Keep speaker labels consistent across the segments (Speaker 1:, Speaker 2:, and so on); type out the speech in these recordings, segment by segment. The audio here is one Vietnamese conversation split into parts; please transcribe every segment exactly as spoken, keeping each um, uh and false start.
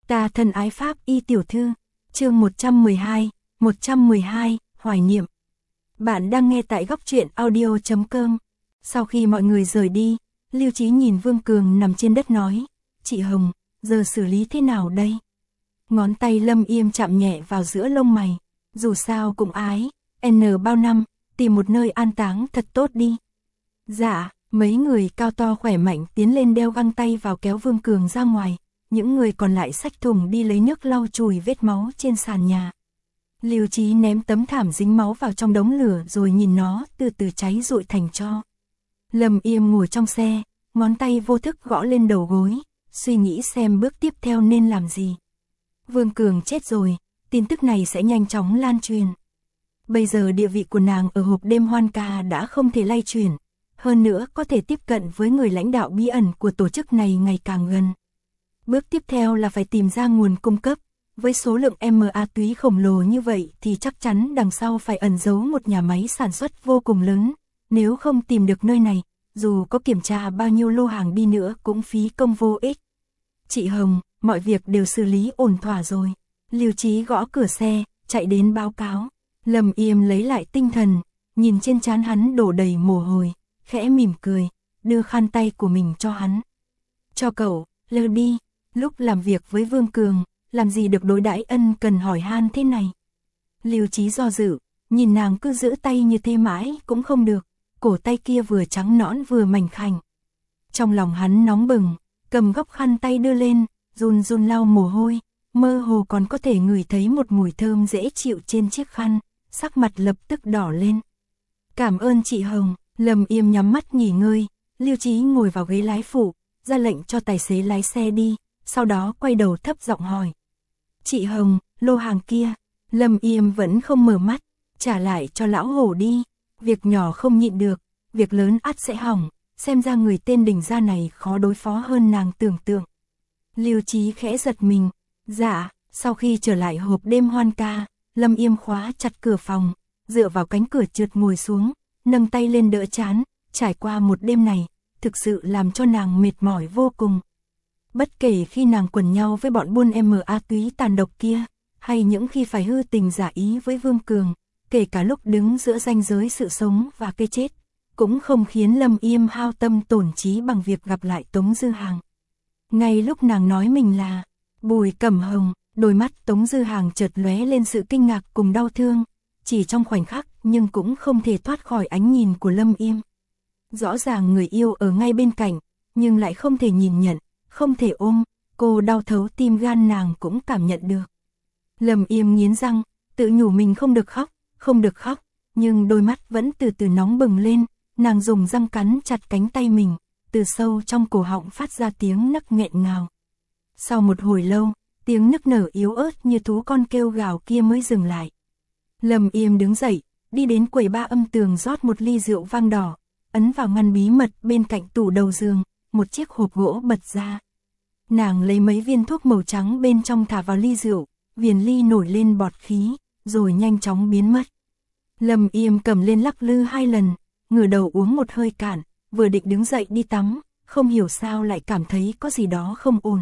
Speaker 1: Ta thân ái Pháp y tiểu thư, chương một trăm mười hai, một trăm mười hai, hoài niệm. Bạn đang nghe tại góc truyện audio chấm com. Sau khi mọi người rời đi, Lưu Chí nhìn Vương Cường nằm trên đất nói, chị Hồng, giờ xử lý thế nào đây? Ngón tay Lâm Yêm chạm nhẹ vào giữa lông mày, dù sao cũng ái, n bao năm, tìm một nơi an táng thật tốt đi. Dạ, mấy người cao to khỏe mạnh tiến lên đeo găng tay vào kéo Vương Cường ra ngoài, những người còn lại xách thùng đi lấy nước lau chùi vết máu trên sàn nhà. Lưu Chí ném tấm thảm dính máu vào trong đống lửa rồi nhìn nó từ từ cháy rụi thành tro. Lâm Yêm ngồi trong xe, ngón tay vô thức gõ lên đầu gối, suy nghĩ xem bước tiếp theo nên làm gì. Vương Cường chết rồi, tin tức này sẽ nhanh chóng lan truyền. Bây giờ địa vị của nàng ở hộp đêm hoan ca đã không thể lay chuyển, hơn nữa có thể tiếp cận với người lãnh đạo bí ẩn của tổ chức này ngày càng gần. Bước tiếp theo là phải tìm ra nguồn cung cấp, với số lượng ma túy khổng lồ như vậy thì chắc chắn đằng sau phải ẩn giấu một nhà máy sản xuất vô cùng lớn, nếu không tìm được nơi này, dù có kiểm tra bao nhiêu lô hàng đi nữa cũng phí công vô ích. Chị Hồng, mọi việc đều xử lý ổn thỏa rồi. Lưu Chí gõ cửa xe, chạy đến báo cáo. Lâm Yêm lấy lại tinh thần, nhìn trên trán hắn đổ đầy mồ hôi, khẽ mỉm cười, đưa khăn tay của mình cho hắn. Cho cậu, lơ đi, lúc làm việc với Vương Cường, làm gì được đối đãi ân cần hỏi han thế này. Lưu Chí do dự, nhìn nàng cứ giữ tay như thế mãi cũng không được, cổ tay kia vừa trắng nõn vừa mảnh khảnh. Trong lòng hắn nóng bừng, cầm góc khăn tay đưa lên, run run lau mồ hôi, mơ hồ còn có thể ngửi thấy một mùi thơm dễ chịu trên chiếc khăn, sắc mặt lập tức đỏ lên. Cảm ơn chị Hồng. Lâm Yêm nhắm mắt nghỉ ngơi, Lưu Chí ngồi vào ghế lái phụ, ra lệnh cho tài xế lái xe đi, sau đó quay đầu thấp giọng hỏi. Chị Hồng, lô hàng kia. Lâm Yêm vẫn không mở mắt, trả lại cho lão hổ đi, việc nhỏ không nhịn được, việc lớn ắt sẽ hỏng, xem ra người tên Đình Gia này khó đối phó hơn nàng tưởng tượng. Lưu Chí khẽ giật mình, dạ, sau khi trở lại hộp đêm hoan ca, Lâm Yêm khóa chặt cửa phòng, dựa vào cánh cửa trượt ngồi xuống, nâng tay lên đỡ trán, trải qua một đêm này, thực sự làm cho nàng mệt mỏi vô cùng. Bất kể khi nàng quần nhau với bọn buôn ma túy tàn độc kia, hay những khi phải hư tình giả ý với Vương Cường, kể cả lúc đứng giữa ranh giới sự sống và cái chết, cũng không khiến Lâm Yêm hao tâm tổn trí bằng việc gặp lại Tống Dư Hàng. Ngay lúc nàng nói mình là Bùi Cẩm Hồng, đôi mắt Tống Dư Hàng chợt lóe lên sự kinh ngạc cùng đau thương, chỉ trong khoảnh khắc nhưng cũng không thể thoát khỏi ánh nhìn của Lâm Yêm. Rõ ràng người yêu ở ngay bên cạnh, nhưng lại không thể nhìn nhận, không thể ôm, cô đau thấu tim gan nàng cũng cảm nhận được. Lâm Yêm nghiến răng, tự nhủ mình không được khóc, không được khóc, nhưng đôi mắt vẫn từ từ nóng bừng lên, nàng dùng răng cắn chặt cánh tay mình, từ sâu trong cổ họng phát ra tiếng nấc nghẹn ngào. Sau một hồi lâu, tiếng nức nở yếu ớt như thú con kêu gào kia mới dừng lại. Lâm Yêm đứng dậy, đi đến quầy ba âm tường rót một ly rượu vang đỏ, ấn vào ngăn bí mật bên cạnh tủ đầu giường, một chiếc hộp gỗ bật ra. Nàng lấy mấy viên thuốc màu trắng bên trong thả vào ly rượu, viền ly nổi lên bọt khí, rồi nhanh chóng biến mất. Lâm Yêm cầm lên lắc lư hai lần, ngửa đầu uống một hơi cạn, vừa định đứng dậy đi tắm, không hiểu sao lại cảm thấy có gì đó không ổn.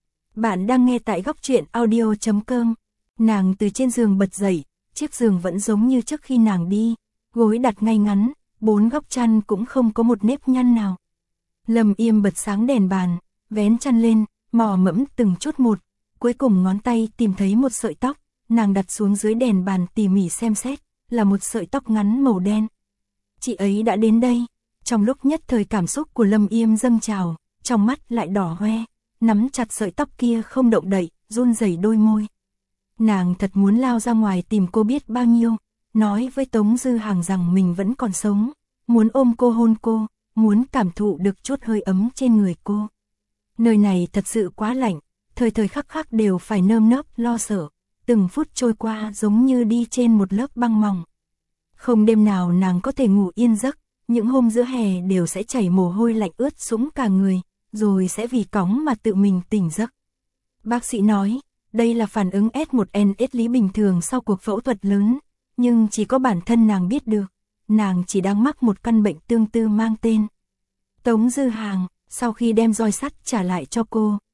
Speaker 1: Bạn đang nghe tại góc truyện audio chấm com. Nàng từ trên giường bật dậy, chiếc giường vẫn giống như trước khi nàng đi, gối đặt ngay ngắn, bốn góc chăn cũng không có một nếp nhăn nào. Lâm Yêm bật sáng đèn bàn, vén chăn lên, mò mẫm từng chút một, cuối cùng ngón tay tìm thấy một sợi tóc, nàng đặt xuống dưới đèn bàn tỉ mỉ xem xét, là một sợi tóc ngắn màu đen. Chị ấy đã đến đây. Trong lúc nhất thời cảm xúc của Lâm Yêm dâng trào, trong mắt lại đỏ hoe, nắm chặt sợi tóc kia không động đậy, run rẩy đôi môi. Nàng thật muốn lao ra ngoài tìm cô biết bao nhiêu, nói với Tống Dư Hàng rằng mình vẫn còn sống, muốn ôm cô hôn cô, muốn cảm thụ được chút hơi ấm trên người cô. Nơi này thật sự quá lạnh, thời thời khắc khắc đều phải nơm nớp lo sợ, từng phút trôi qua giống như đi trên một lớp băng mỏng. Không đêm nào nàng có thể ngủ yên giấc, những hôm giữa hè đều sẽ chảy mồ hôi lạnh ướt sũng cả người, rồi sẽ vì cóng mà tự mình tỉnh giấc. Bác sĩ nói, đây là phản ứng S một N S lý bình thường sau cuộc phẫu thuật lớn, nhưng chỉ có bản thân nàng biết được, nàng chỉ đang mắc một căn bệnh tương tự mang tên Tống Dư Hàng. Sau khi đem roi sắt trả lại cho cô,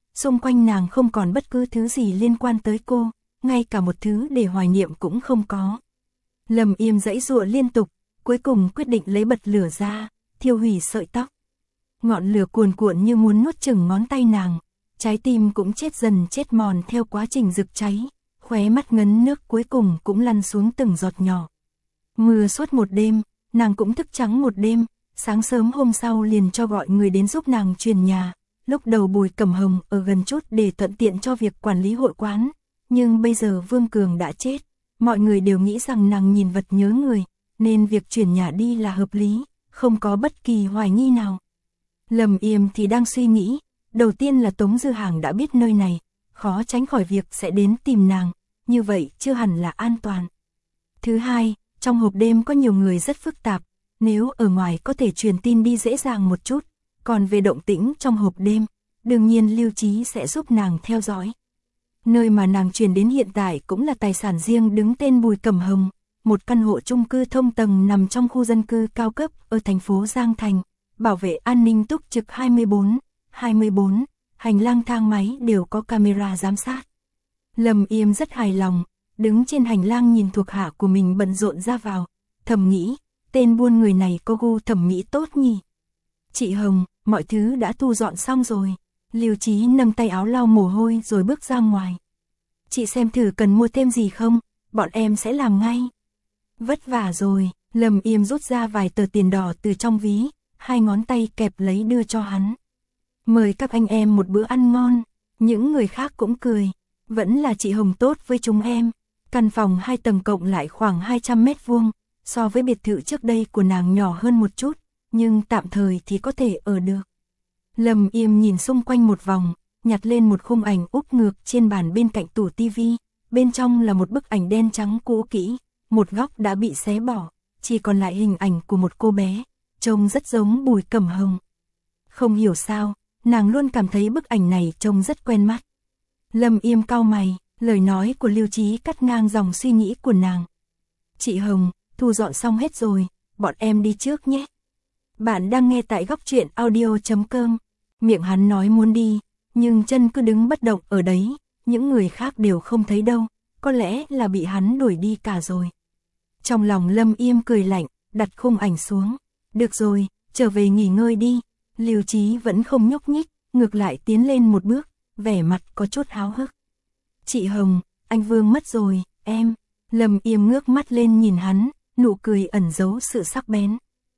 Speaker 1: xung quanh nàng không còn bất cứ thứ gì liên quan tới cô, ngay cả một thứ để hoài niệm cũng không có. Lâm Yêm giãy giụa liên tục, cuối cùng quyết định lấy bật lửa ra, thiêu hủy sợi tóc. Ngọn lửa cuồn cuộn như muốn nuốt chửng ngón tay nàng, trái tim cũng chết dần chết mòn theo quá trình rực cháy, khóe mắt ngấn nước cuối cùng cũng lăn xuống từng giọt nhỏ. Mưa suốt một đêm, nàng cũng thức trắng một đêm, sáng sớm hôm sau liền cho gọi người đến giúp nàng truyền nhà. Lúc đầu Bùi Cẩm Hồng ở gần chút để thuận tiện cho việc quản lý hội quán, nhưng bây giờ Vương Cường đã chết, mọi người đều nghĩ rằng nàng nhìn vật nhớ người, nên việc chuyển nhà đi là hợp lý, không có bất kỳ hoài nghi nào. Lâm Yêm thì đang suy nghĩ, đầu tiên là Tống Dư Hàng đã biết nơi này, khó tránh khỏi việc sẽ đến tìm nàng, như vậy chưa hẳn là an toàn. Thứ hai, trong hộp đêm có nhiều người rất phức tạp, nếu ở ngoài có thể truyền tin đi dễ dàng một chút, còn về động tĩnh trong hộp đêm, đương nhiên Lưu Chí sẽ giúp nàng theo dõi. Nơi mà nàng chuyển đến hiện tại cũng là tài sản riêng đứng tên Bùi Cẩm Hồng, một căn hộ chung cư thông tầng nằm trong khu dân cư cao cấp ở thành phố Giang Thành, bảo vệ an ninh túc trực hai mươi bốn trên hai mươi bốn, hành lang thang máy đều có camera giám sát. Lâm Yêm rất hài lòng, đứng trên hành lang nhìn thuộc hạ của mình bận rộn ra vào, thầm nghĩ, tên buôn người này có gu thẩm mỹ tốt nhỉ. Chị Hồng, mọi thứ đã thu dọn xong rồi. Lưu Chí nâng tay áo lau mồ hôi rồi bước ra ngoài. Chị xem thử cần mua thêm gì không, bọn em sẽ làm ngay. Vất vả rồi, Lâm Yêm rút ra vài tờ tiền đỏ từ trong ví, hai ngón tay kẹp lấy đưa cho hắn. Mời các anh em một bữa ăn ngon. Những người khác cũng cười, vẫn là chị Hồng tốt với chúng em. Căn phòng hai tầng cộng lại khoảng hai trăm mét vuông, so với biệt thự trước đây của nàng nhỏ hơn một chút, nhưng tạm thời thì có thể ở được. Lâm Yêm nhìn xung quanh một vòng, nhặt lên một khung ảnh úp ngược trên bàn bên cạnh tủ tivi, bên trong là một bức ảnh đen trắng cũ kỹ, một góc đã bị xé bỏ, chỉ còn lại hình ảnh của một cô bé, trông rất giống Bùi Cẩm Hồng. Không hiểu sao, nàng luôn cảm thấy bức ảnh này trông rất quen mắt. Lâm Yêm cau mày, lời nói của Lưu Chí cắt ngang dòng suy nghĩ của nàng. Chị Hồng, thu dọn xong hết rồi, bọn em đi trước nhé. Bạn đang nghe tại góc truyện audio chấm com. Miệng hắn nói muốn đi, nhưng chân cứ đứng bất động ở đấy, những người khác đều không thấy đâu, có lẽ là bị hắn đuổi đi cả rồi. Trong lòng Lâm Yêm cười lạnh, đặt khung ảnh xuống. Được rồi, trở về nghỉ ngơi đi. Lưu Chí vẫn không nhúc nhích, ngược lại tiến lên một bước, vẻ mặt có chút háo hức. Chị Hồng, anh Vương mất rồi, em. Lâm Yêm ngước mắt lên nhìn hắn, nụ cười ẩn giấu sự sắc bén.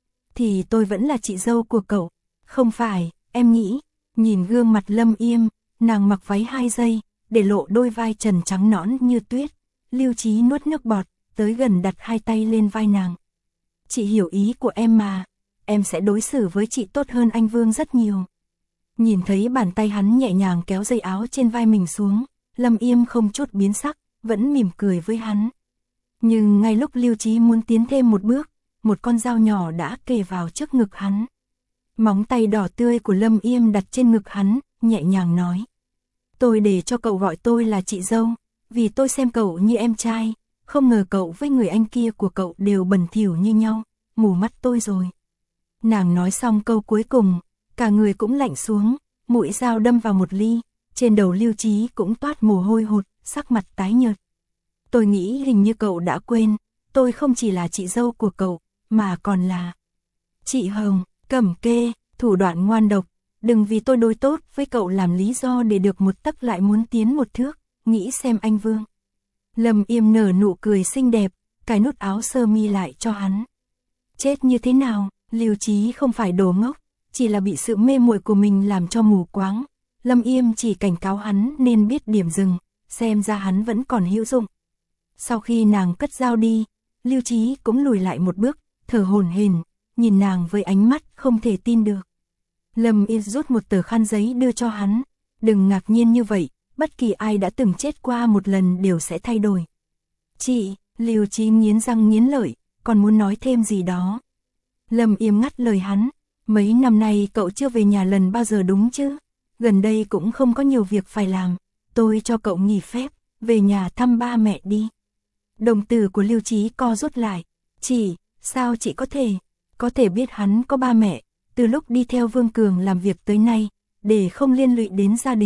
Speaker 1: Thì tôi vẫn là chị dâu của cậu. Không phải, em nghĩ. Nhìn gương mặt Lâm Yêm, nàng mặc váy hai giây, để lộ đôi vai trần trắng nõn như tuyết. Lưu Chí nuốt nước bọt, tới gần đặt hai tay lên vai nàng. Chị hiểu ý của em mà, em sẽ đối xử với chị tốt hơn anh Vương rất nhiều. Nhìn thấy bàn tay hắn nhẹ nhàng kéo dây áo trên vai mình xuống, Lâm Yêm không chút biến sắc, vẫn mỉm cười với hắn. Nhưng ngay lúc Lưu Chí muốn tiến thêm một bước, một con dao nhỏ đã kề vào trước ngực hắn. Móng tay đỏ tươi của Lâm Yêm đặt trên ngực hắn, nhẹ nhàng nói. Tôi để cho cậu gọi tôi là chị dâu, vì tôi xem cậu như em trai, không ngờ cậu với người anh kia của cậu đều bẩn thỉu như nhau, mù mắt tôi rồi. Nàng nói xong câu cuối cùng, cả người cũng lạnh xuống, mũi dao đâm vào một ly, trên đầu Lưu Chí cũng toát mồ hôi hột, sắc mặt tái nhợt. Tôi nghĩ hình như cậu đã quên, tôi không chỉ là chị dâu của cậu, mà còn là chị Hồng. Cẩm Kê, thủ đoạn ngoan độc, đừng vì tôi đối tốt với cậu làm lý do để được một tấc lại muốn tiến một thước, nghĩ xem anh Vương. Lâm Yêm nở nụ cười xinh đẹp, cài nút áo sơ mi lại cho hắn. Chết như thế nào, Lưu Chí không phải đồ ngốc, chỉ là bị sự mê muội của mình làm cho mù quáng. Lâm Yêm chỉ cảnh cáo hắn nên biết điểm dừng, xem ra hắn vẫn còn hữu dụng. Sau khi nàng cất dao đi, Lưu Chí cũng lùi lại một bước, thở hổn hển, nhìn nàng với ánh mắt không thể tin được. Lâm Yêm rút một tờ khăn giấy đưa cho hắn, đừng ngạc nhiên như vậy, bất kỳ ai đã từng chết qua một lần đều sẽ thay đổi. Chị, Lưu Chí nghiến răng nghiến lợi, còn muốn nói thêm gì đó. Lâm Yêm ngắt lời hắn, mấy năm nay cậu chưa về nhà lần bao giờ đúng chứ? Gần đây cũng không có nhiều việc phải làm, tôi cho cậu nghỉ phép, về nhà thăm ba mẹ đi. Đồng tử của Lưu Chí co rút lại, chị, sao chị có thể, có thể biết hắn có ba mẹ, từ lúc đi theo Vương Cường làm việc tới nay, để không liên lụy đến gia đình,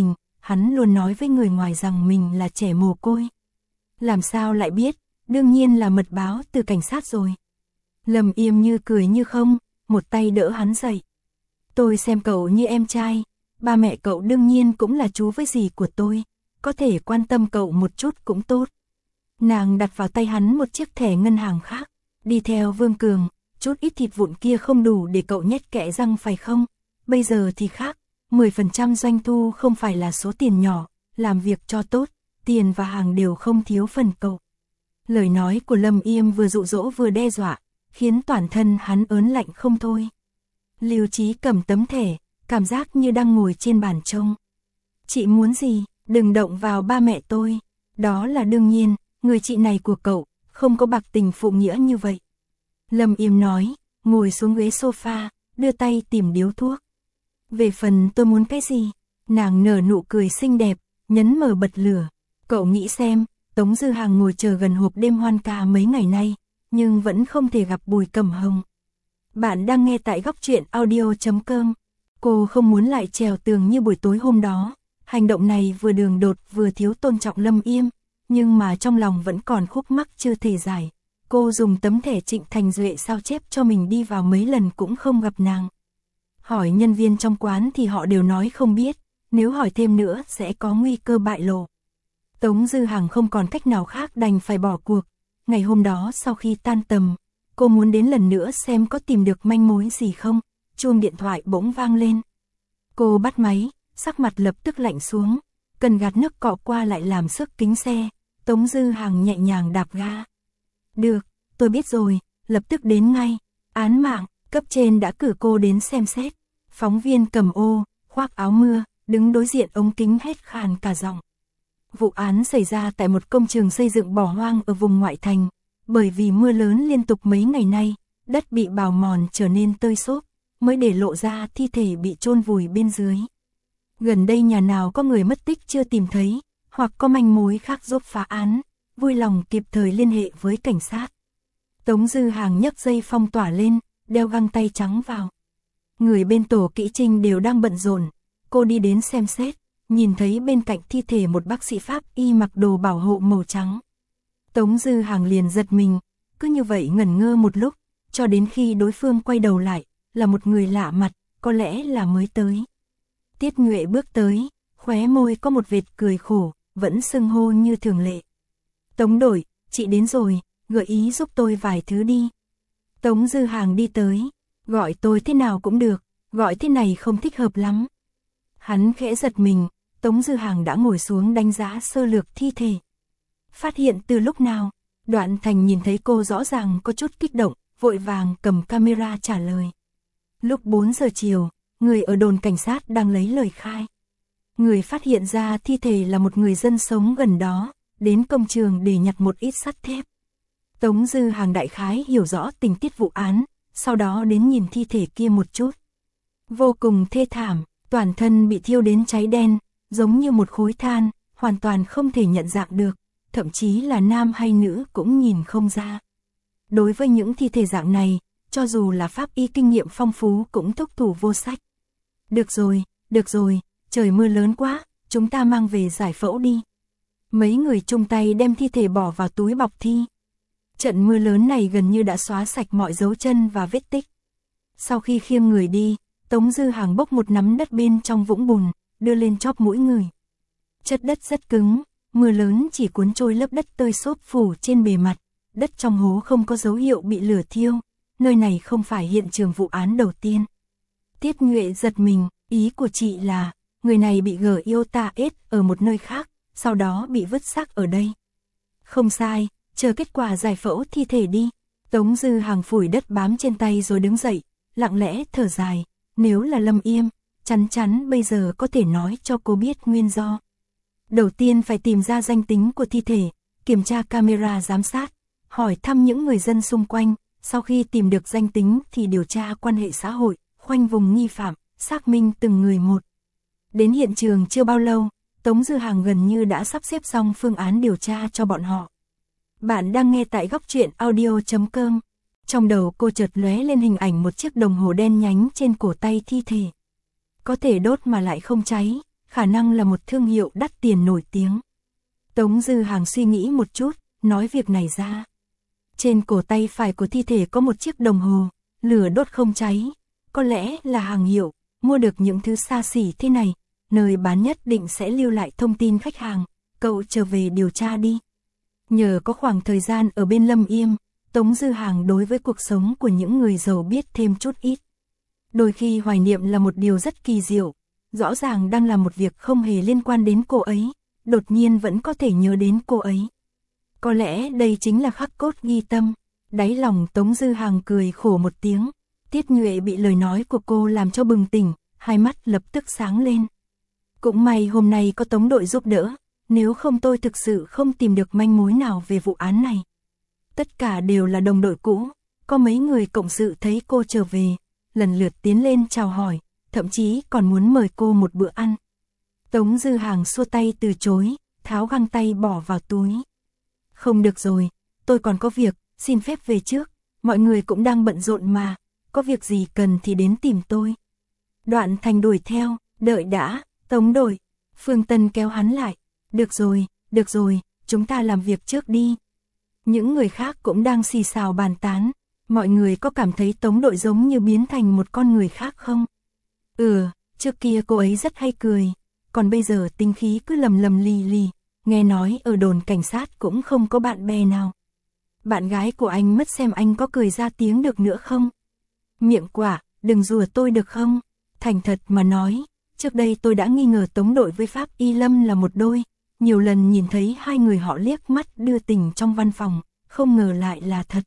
Speaker 1: hắn luôn nói với người ngoài rằng mình là trẻ mồ côi. Làm sao lại biết, đương nhiên là mật báo từ cảnh sát rồi. Lâm Yêm như cười như không, một tay đỡ hắn dậy. Tôi xem cậu như em trai, ba mẹ cậu đương nhiên cũng là chú với dì của tôi, có thể quan tâm cậu một chút cũng tốt. Nàng đặt vào tay hắn một chiếc thẻ ngân hàng khác, đi theo Vương Cường, chút ít thịt vụn kia không đủ để cậu nhét kẽ răng phải không? Bây giờ thì khác, mười phần trăm doanh thu không phải là số tiền nhỏ, làm việc cho tốt, tiền và hàng đều không thiếu phần cậu. Lời nói của Lâm Yêm vừa dụ dỗ vừa đe dọa, khiến toàn thân hắn ớn lạnh không thôi. Lưu Chí cầm tấm thẻ, cảm giác như đang ngồi trên bàn trông. Chị muốn gì, đừng động vào ba mẹ tôi. Đó là đương nhiên, người chị này của cậu, không có bạc tình phụ nghĩa như vậy. Lâm Yêm nói, ngồi xuống ghế sofa, đưa tay tìm điếu thuốc. Về phần tôi muốn cái gì? Nàng nở nụ cười xinh đẹp, nhấn mở bật lửa. Cậu nghĩ xem, Tống Dư Hàng ngồi chờ gần hộp đêm hoan ca mấy ngày nay, nhưng vẫn không thể gặp Bùi Cẩm Hồng. Bạn đang nghe tại góc truyện audio chấm com. Cô không muốn lại trèo tường như buổi tối hôm đó. Hành động này vừa đường đột vừa thiếu tôn trọng Lâm Yêm, nhưng mà trong lòng vẫn còn khúc mắc chưa thể giải. Cô dùng tấm thẻ Trịnh Thành Duệ sao chép cho mình đi vào mấy lần cũng không gặp nàng. Hỏi nhân viên trong quán thì họ đều nói không biết, nếu hỏi thêm nữa sẽ có nguy cơ bại lộ. Tống Dư Hàng không còn cách nào khác đành phải bỏ cuộc. Ngày hôm đó sau khi tan tầm, cô muốn đến lần nữa xem có tìm được manh mối gì không. Chuông điện thoại bỗng vang lên. Cô bắt máy, sắc mặt lập tức lạnh xuống, cần gạt nước cọ qua lại làm sức kính xe. Tống Dư Hàng nhẹ nhàng đạp ga. Được, tôi biết rồi, lập tức đến ngay. Án mạng, cấp trên đã cử cô đến xem xét. Phóng viên cầm ô, khoác áo mưa, đứng đối diện ống kính hét khàn cả giọng. Vụ án xảy ra tại một công trường xây dựng bỏ hoang ở vùng ngoại thành. Bởi vì mưa lớn liên tục mấy ngày nay, đất bị bào mòn trở nên tơi xốp, mới để lộ ra thi thể bị chôn vùi bên dưới. Gần đây nhà nào có người mất tích chưa tìm thấy, hoặc có manh mối khác giúp phá án, vui lòng kịp thời liên hệ với cảnh sát. Tống Dư Hàng nhấc dây phong tỏa lên, đeo găng tay trắng vào. Người bên tổ kỹ trinh đều đang bận rộn. Cô đi đến xem xét, nhìn thấy bên cạnh thi thể một bác sĩ Pháp y mặc đồ bảo hộ màu trắng. Tống Dư Hàng liền giật mình, cứ như vậy ngẩn ngơ một lúc, cho đến khi đối phương quay đầu lại, là một người lạ mặt, có lẽ là mới tới. Tiết Nhuệ bước tới, khóe môi có một vệt cười khổ, vẫn xưng hô như thường lệ. Tống đội, chị đến rồi, gợi ý giúp tôi vài thứ đi. Tống Dư Hàng đi tới, gọi tôi thế nào cũng được, gọi thế này không thích hợp lắm. Hắn khẽ giật mình, Tống Dư Hàng đã ngồi xuống đánh giá sơ lược thi thể. Phát hiện từ lúc nào? Đoạn Thành nhìn thấy cô rõ ràng có chút kích động, vội vàng cầm camera trả lời. Lúc bốn giờ chiều, người ở đồn cảnh sát đang lấy lời khai. Người phát hiện ra thi thể là một người dân sống gần đó, đến công trường để nhặt một ít sắt thép. Tống Dư Hàng đại khái hiểu rõ tình tiết vụ án, sau đó đến nhìn thi thể kia một chút. Vô cùng thê thảm, toàn thân bị thiêu đến cháy đen, giống như một khối than, hoàn toàn không thể nhận dạng được, thậm chí là nam hay nữ cũng nhìn không ra. Đối với những thi thể dạng này, cho dù là pháp y kinh nghiệm phong phú cũng thúc thủ vô sách. Được rồi, được rồi, trời mưa lớn quá, chúng ta mang về giải phẫu đi. Mấy người chung tay đem thi thể bỏ vào túi bọc thi. Trận mưa lớn này gần như đã xóa sạch mọi dấu chân và vết tích. Sau khi khiêng người đi, Tống Dư Hàng bốc một nắm đất bên trong vũng bùn, đưa lên chóp mũi người. Chất đất rất cứng, mưa lớn chỉ cuốn trôi lớp đất tơi xốp phủ trên bề mặt, đất trong hố không có dấu hiệu bị lửa thiêu, nơi này không phải hiện trường vụ án đầu tiên. Tiết Nhuệ giật mình, ý của chị là, người này bị gở yêu ta ết ở một nơi khác, sau đó bị vứt xác ở đây. Không sai, chờ kết quả giải phẫu thi thể đi. Tống Dư Hàng phủi đất bám trên tay rồi đứng dậy, lặng lẽ thở dài, nếu là Lâm Yêm, chắn chắn bây giờ có thể nói cho cô biết nguyên do. Đầu tiên phải tìm ra danh tính của thi thể, kiểm tra camera giám sát, hỏi thăm những người dân xung quanh, sau khi tìm được danh tính thì điều tra quan hệ xã hội, khoanh vùng nghi phạm, xác minh từng người một. Đến hiện trường chưa bao lâu, Tống Dư Hàng gần như đã sắp xếp xong phương án điều tra cho bọn họ. Bạn đang nghe tại góc truyện audio chấm com. Trong đầu cô chợt lóe lên hình ảnh một chiếc đồng hồ đen nhánh trên cổ tay thi thể. Có thể đốt mà lại không cháy, khả năng là một thương hiệu đắt tiền nổi tiếng. Tống Dư Hàng suy nghĩ một chút, nói việc này ra. Trên cổ tay phải của thi thể có một chiếc đồng hồ, lửa đốt không cháy, có lẽ là hàng hiệu, mua được những thứ xa xỉ thế này, nơi bán nhất định sẽ lưu lại thông tin khách hàng, cậu trở về điều tra đi. Nhờ có khoảng thời gian ở bên Lâm Yêm, Tống Dư Hàng đối với cuộc sống của những người giàu biết thêm chút ít. Đôi khi hoài niệm là một điều rất kỳ diệu, rõ ràng đang làm một việc không hề liên quan đến cô ấy, đột nhiên vẫn có thể nhớ đến cô ấy. Có lẽ đây chính là khắc cốt ghi tâm. Đáy lòng Tống Dư Hàng cười khổ một tiếng, Tiết Nhuệ bị lời nói của cô làm cho bừng tỉnh, hai mắt lập tức sáng lên. Cũng may hôm nay có Tống đội giúp đỡ, nếu không tôi thực sự không tìm được manh mối nào về vụ án này. Tất cả đều là đồng đội cũ, có mấy người cộng sự thấy cô trở về, lần lượt tiến lên chào hỏi, thậm chí còn muốn mời cô một bữa ăn. Tống Dư Hàng xua tay từ chối, tháo găng tay bỏ vào túi. Không được rồi, tôi còn có việc, xin phép về trước, mọi người cũng đang bận rộn mà, có việc gì cần thì đến tìm tôi. Đoạn Thành đuổi theo, đợi đã, Tống đội. Phương Tân kéo hắn lại, được rồi, được rồi, chúng ta làm việc trước đi. Những người khác cũng đang xì xào bàn tán, mọi người có cảm thấy Tống đội giống như biến thành một con người khác không? Ừ, trước kia cô ấy rất hay cười, còn bây giờ tinh khí cứ lầm lầm lì lì, nghe nói ở đồn cảnh sát cũng không có bạn bè nào. Bạn gái của anh mất xem anh có cười ra tiếng được nữa không? Miệng quả, đừng rùa tôi được không? Thành thật mà nói, trước đây tôi đã nghi ngờ Tống đội với Pháp Y Lâm là một đôi, nhiều lần nhìn thấy hai người họ liếc mắt đưa tình trong văn phòng, không ngờ lại là thật.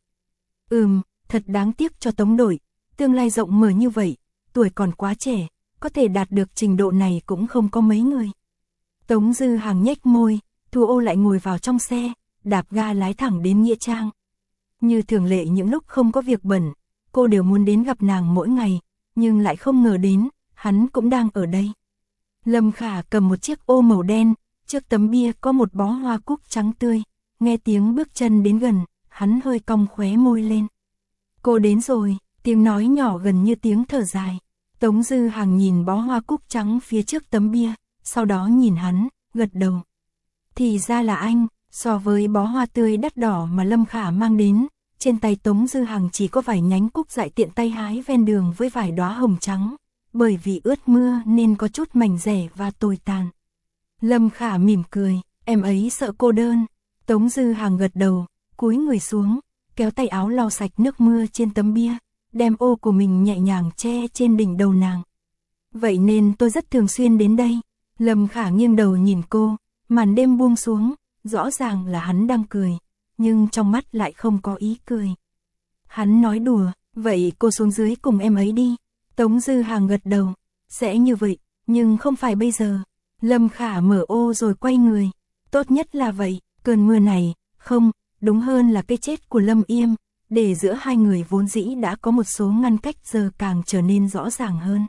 Speaker 1: Ừm, thật đáng tiếc cho Tống đội, tương lai rộng mở như vậy, tuổi còn quá trẻ, có thể đạt được trình độ này cũng không có mấy người. Tống Dư Hàng nhếch môi, Thu Ô lại ngồi vào trong xe, đạp ga lái thẳng đến Nghĩa Trang. Như thường lệ những lúc không có việc bận, cô đều muốn đến gặp nàng mỗi ngày, nhưng lại không ngờ đến, hắn cũng đang ở đây. Lâm Khả cầm một chiếc ô màu đen, trước tấm bia có một bó hoa cúc trắng tươi, nghe tiếng bước chân đến gần, hắn hơi cong khóe môi lên. Cô đến rồi, tiếng nói nhỏ gần như tiếng thở dài. Tống Dư Hàng nhìn bó hoa cúc trắng phía trước tấm bia, sau đó nhìn hắn, gật đầu. Thì ra là anh, so với bó hoa tươi đắt đỏ mà Lâm Khả mang đến, trên tay Tống Dư Hàng chỉ có vài nhánh cúc dại tiện tay hái ven đường với vài đóa hồng trắng, bởi vì ướt mưa nên có chút mảnh rẻ và tồi tàn. Lâm Khả mỉm cười, em ấy sợ cô đơn. Tống Dư Hàng gật đầu, cúi người xuống, kéo tay áo lau sạch nước mưa trên tấm bia, đem ô của mình nhẹ nhàng che trên đỉnh đầu nàng. Vậy nên tôi rất thường xuyên đến đây. Lâm Khả nghiêng đầu nhìn cô, màn đêm buông xuống, rõ ràng là hắn đang cười, nhưng trong mắt lại không có ý cười. Hắn nói đùa, vậy cô xuống dưới cùng em ấy đi. Tống Dư Hàng gật đầu, sẽ như vậy, nhưng không phải bây giờ. Lâm Khả mở ô rồi quay người, tốt nhất là vậy, cơn mưa này, không, đúng hơn là cái chết của Lâm Yêm, để giữa hai người vốn dĩ đã có một số ngăn cách giờ càng trở nên rõ ràng hơn.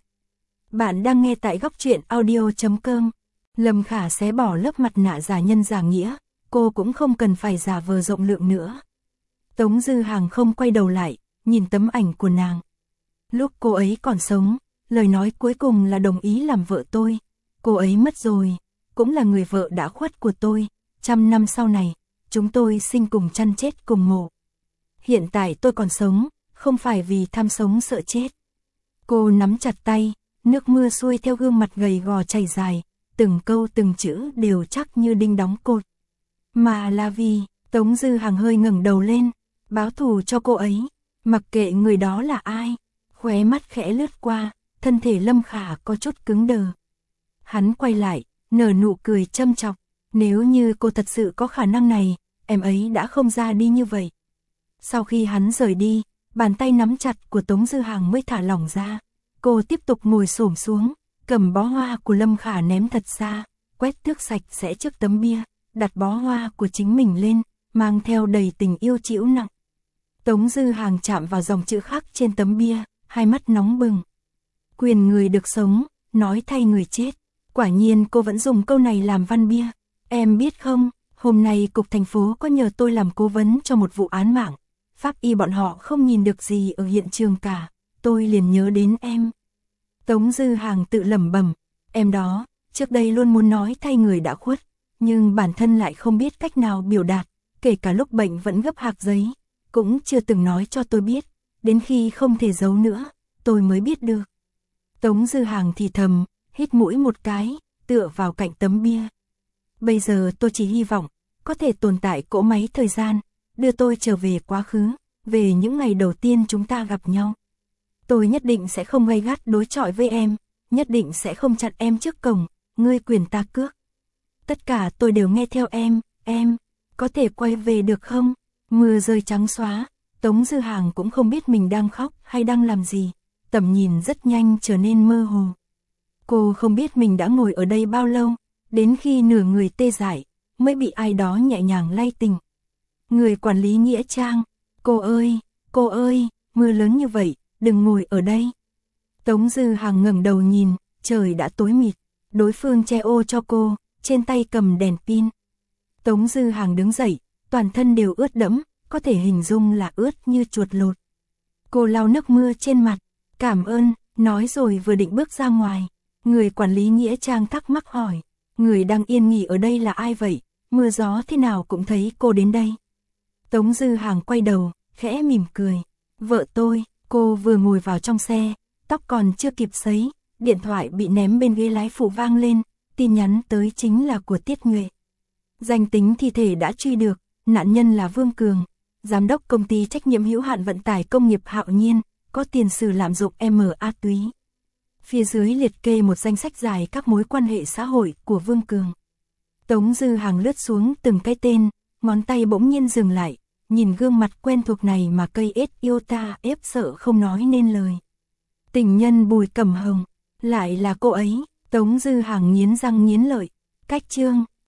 Speaker 1: Bạn đang nghe tại góc truyện audio chấm com. Lâm Khả xé bỏ lớp mặt nạ giả nhân giả nghĩa, cô cũng không cần phải giả vờ rộng lượng nữa. Tống Dư Hàng không quay đầu lại, nhìn tấm ảnh của nàng. Lúc cô ấy còn sống, lời nói cuối cùng là đồng ý làm vợ tôi. Cô ấy mất rồi, cũng là người vợ đã khuất của tôi. Trăm năm sau này, chúng tôi sinh cùng chăn chết cùng mộ. Hiện tại tôi còn sống, không phải vì tham sống sợ chết. Cô nắm chặt tay, nước mưa xuôi theo gương mặt gầy gò chảy dài, từng câu từng chữ đều chắc như đinh đóng cột. Mà là vì, Tống Dư Hàng hơi ngẩng đầu lên, báo thù cho cô ấy, mặc kệ người đó là ai. Khóe mắt khẽ lướt qua, thân thể Lâm Khả có chút cứng đờ. Hắn quay lại, nở nụ cười châm chọc, nếu như cô thật sự có khả năng này, em ấy đã không ra đi như vậy. Sau khi hắn rời đi, bàn tay nắm chặt của Tống Dư Hàng mới thả lỏng ra. Cô tiếp tục ngồi xổm xuống, cầm bó hoa của Lâm Khả ném thật xa, quét tước sạch sẽ trước tấm bia, đặt bó hoa của chính mình lên, mang theo đầy tình yêu trĩu nặng. Tống Dư Hàng chạm vào dòng chữ khắc trên tấm bia, hai mắt nóng bừng. Quyền người được sống, nói thay người chết. Quả nhiên cô vẫn dùng câu này làm văn bia. Em biết không, hôm nay cục thành phố có nhờ tôi làm cố vấn cho một vụ án mạng. Pháp y bọn họ không nhìn được gì ở hiện trường cả, tôi liền nhớ đến em. Tống Dư Hàng tự lẩm bẩm, em đó, trước đây luôn muốn nói thay người đã khuất, nhưng bản thân lại không biết cách nào biểu đạt, kể cả lúc bệnh vẫn gấp hạc giấy, cũng chưa từng nói cho tôi biết, đến khi không thể giấu nữa, tôi mới biết được. Tống Dư Hàng thì thầm, hít mũi một cái, tựa vào cạnh tấm bia. Bây giờ tôi chỉ hy vọng, có thể tồn tại cỗ máy thời gian, đưa tôi trở về quá khứ, về những ngày đầu tiên chúng ta gặp nhau. Tôi nhất định sẽ không gay gắt đối chọi với em, nhất định sẽ không chặn em trước cổng, ngươi quyền ta cước. Tất cả tôi đều nghe theo em, em, có thể quay về được không? Mưa rơi trắng xóa, Tống Dư Hàng cũng không biết mình đang khóc hay đang làm gì, tầm nhìn rất nhanh trở nên mơ hồ. Cô không biết mình đã ngồi ở đây bao lâu, đến khi nửa người tê dại, mới bị ai đó nhẹ nhàng lay tỉnh. Người quản lý nghĩa trang, cô ơi, cô ơi, mưa lớn như vậy, đừng ngồi ở đây. Tống Dư Hàng ngẩng đầu nhìn, trời đã tối mịt, đối phương che ô cho cô, trên tay cầm đèn pin. Tống Dư Hàng đứng dậy, toàn thân đều ướt đẫm, có thể hình dung là ướt như chuột lột. Cô lau nước mưa trên mặt, cảm ơn, nói rồi vừa định bước ra ngoài. Người quản lý nghĩa trang thắc mắc hỏi, người đang yên nghỉ ở đây là ai vậy, mưa gió thế nào cũng thấy cô đến đây. Tống Dư Hàng quay đầu, khẽ mỉm cười, vợ tôi. Cô vừa ngồi vào trong xe, tóc còn chưa kịp sấy, điện thoại bị ném bên ghế lái phụ vang lên, tin nhắn tới chính là của Tiết Nhuệ. Danh tính thi thể đã truy được, nạn nhân là Vương Cường, giám đốc công ty trách nhiệm hữu hạn vận tải công nghiệp Hạo Nhiên, có tiền sử lạm dụng ma túy. Phía dưới liệt kê một danh sách dài các mối quan hệ xã hội của Vương Cường. Tống Dư Hàng lướt xuống từng cái tên, ngón tay bỗng nhiên dừng lại, nhìn gương mặt quen thuộc này mà cây ết yêu ta ép sợ không nói nên lời. Tình nhân Bùi Cẩm Hồng, lại là cô ấy. Tống Dư Hàng nghiến răng nghiến lợi, cách chương,